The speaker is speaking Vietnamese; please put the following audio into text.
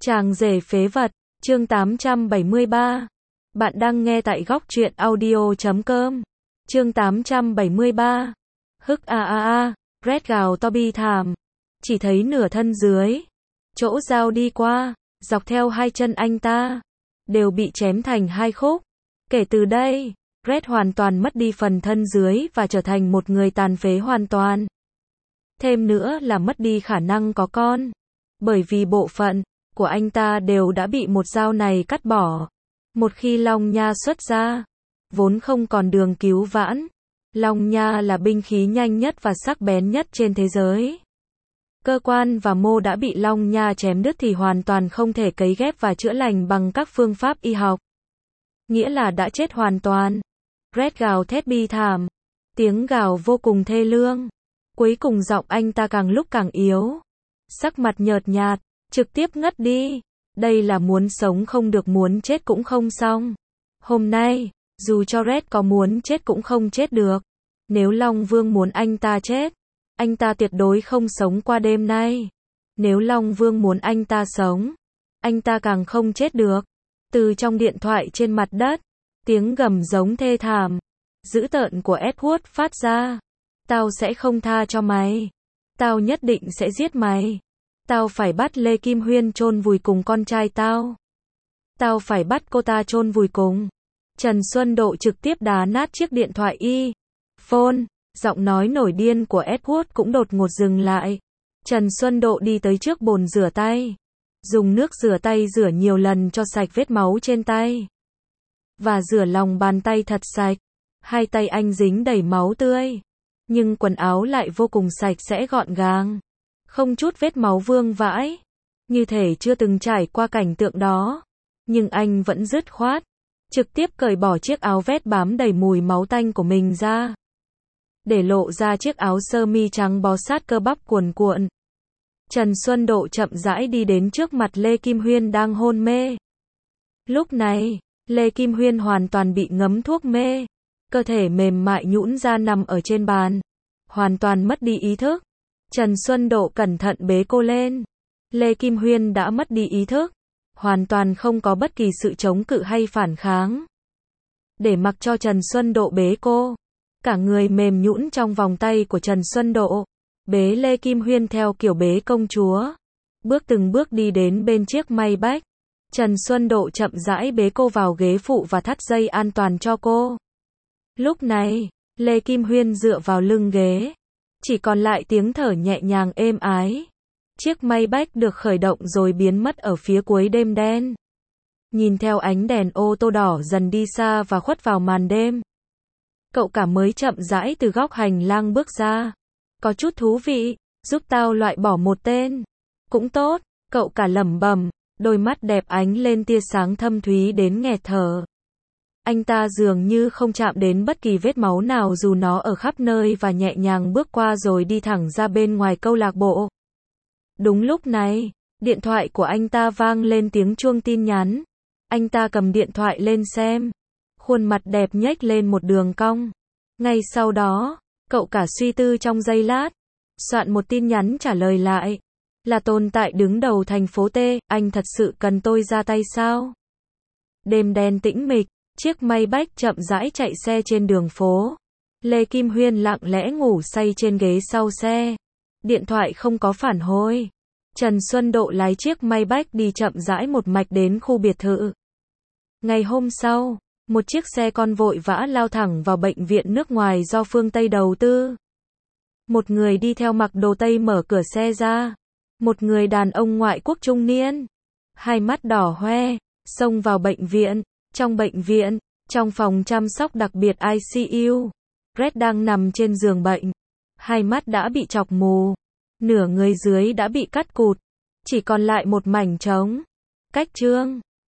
Chàng rể phế vật, chương 873. Bạn đang nghe tại góc truyện audio.com. Chương 873. Hức Red gào to bi thảm. Chỉ thấy nửa thân dưới. Chỗ dao đi qua, dọc theo hai chân anh ta, đều bị chém thành hai khúc. Kể từ đây, Red hoàn toàn mất đi phần thân dưới và trở thành một người tàn phế hoàn toàn. Thêm nữa là mất đi khả năng có con. Bởi vì bộ phận của anh ta đều đã bị một dao này cắt bỏ. Một khi Long Nha xuất ra, vốn không còn đường cứu vãn. Long Nha là binh khí nhanh nhất và sắc bén nhất trên thế giới. Cơ quan và mô đã bị Long Nha chém đứt thì hoàn toàn không thể cấy ghép và chữa lành bằng các phương pháp y học. Nghĩa là đã chết hoàn toàn. Red gào thét bi thảm. Tiếng gào vô cùng thê lương. Cuối cùng giọng anh ta càng lúc càng yếu. Sắc mặt nhợt nhạt, trực tiếp ngất đi. Đây là muốn sống không được, muốn chết cũng không xong. Hôm nay, dù cho Red có muốn chết cũng không chết được. Nếu Long Vương muốn anh ta chết, anh ta tuyệt đối không sống qua đêm nay. Nếu Long Vương muốn anh ta sống, anh ta càng không chết được. Từ trong điện thoại trên mặt đất, tiếng gầm giống thê thảm, dữ tợn của Edward phát ra. Tao sẽ không tha cho mày. Tao nhất định sẽ giết mày. Tao phải bắt Lê Kim Huyên chôn vùi cùng con trai tao. Tao phải bắt cô ta chôn vùi cùng. Trần Xuân Độ trực tiếp đá nát chiếc điện thoại iPhone. Giọng nói nổi điên của Edward cũng đột ngột dừng lại. Trần Xuân Độ đi tới trước bồn rửa tay. Dùng nước rửa tay rửa nhiều lần cho sạch vết máu trên tay. Và rửa lòng bàn tay thật sạch. Hai tay anh dính đầy máu tươi. Nhưng quần áo lại vô cùng sạch sẽ gọn gàng. Không chút vết máu vương vãi. Như thể chưa từng trải qua cảnh tượng đó. Nhưng anh vẫn dứt khoát. Trực tiếp cởi bỏ chiếc áo vest bám đầy mùi máu tanh của mình ra. Để lộ ra chiếc áo sơ mi trắng bó sát cơ bắp cuồn cuộn. Trần Xuân Độ chậm rãi đi đến trước mặt Lê Kim Huyên đang hôn mê. Lúc này, Lê Kim Huyên hoàn toàn bị ngấm thuốc mê. Cơ thể mềm mại nhũn ra nằm ở trên bàn. Hoàn toàn mất đi ý thức. Trần Xuân Độ cẩn thận bế cô lên. Lê Kim Huyên đã mất đi ý thức. Hoàn toàn không có bất kỳ sự chống cự hay phản kháng. Để mặc cho Trần Xuân Độ bế cô. Cả người mềm nhũn trong vòng tay của Trần Xuân Độ. Bế Lê Kim Huyên theo kiểu bế công chúa. Bước từng bước đi đến bên chiếc Maybach. Trần Xuân Độ chậm rãi bế cô vào ghế phụ và thắt dây an toàn cho cô. Lúc này, Lê Kim Huyên dựa vào lưng ghế. Chỉ còn lại tiếng thở nhẹ nhàng êm ái. Chiếc Maybach được khởi động rồi biến mất ở phía cuối đêm đen. Nhìn theo ánh đèn ô tô đỏ dần đi xa và khuất vào màn đêm. Cậu cả mới chậm rãi từ góc hành lang bước ra. Có chút thú vị, giúp tao loại bỏ một tên. Cũng tốt, cậu cả lẩm bẩm, đôi mắt đẹp ánh lên tia sáng thâm thúy đến nghẹt thở. Anh ta dường như không chạm đến bất kỳ vết máu nào dù nó ở khắp nơi và nhẹ nhàng bước qua rồi đi thẳng ra bên ngoài câu lạc bộ. Đúng lúc này, điện thoại của anh ta vang lên tiếng chuông tin nhắn. Anh ta cầm điện thoại lên xem. Khuôn mặt đẹp nhếch lên một đường cong. Ngay sau đó, cậu cả suy tư trong giây lát. Soạn một tin nhắn trả lời lại. Là tồn tại đứng đầu thành phố T, anh thật sự cần tôi ra tay sao? Đêm đen tĩnh mịch, chiếc Maybach chậm rãi chạy xe trên đường phố. Lê Kim Huyên lặng lẽ ngủ say trên ghế sau xe. Điện thoại không có phản hồi. Trần Xuân Độ lái chiếc Maybach đi chậm rãi một mạch đến khu biệt thự. Ngày hôm sau, một chiếc xe con vội vã lao thẳng vào bệnh viện nước ngoài do phương Tây đầu tư. Một người đi theo mặc đồ Tây mở cửa xe ra. Một người đàn ông ngoại quốc trung niên. Hai mắt đỏ hoe, xông vào bệnh viện. Trong bệnh viện, trong phòng chăm sóc đặc biệt ICU. Red đang nằm trên giường bệnh. Hai mắt đã bị chọc mù. Nửa người dưới đã bị cắt cụt. Chỉ còn lại một mảnh trống. Cách chương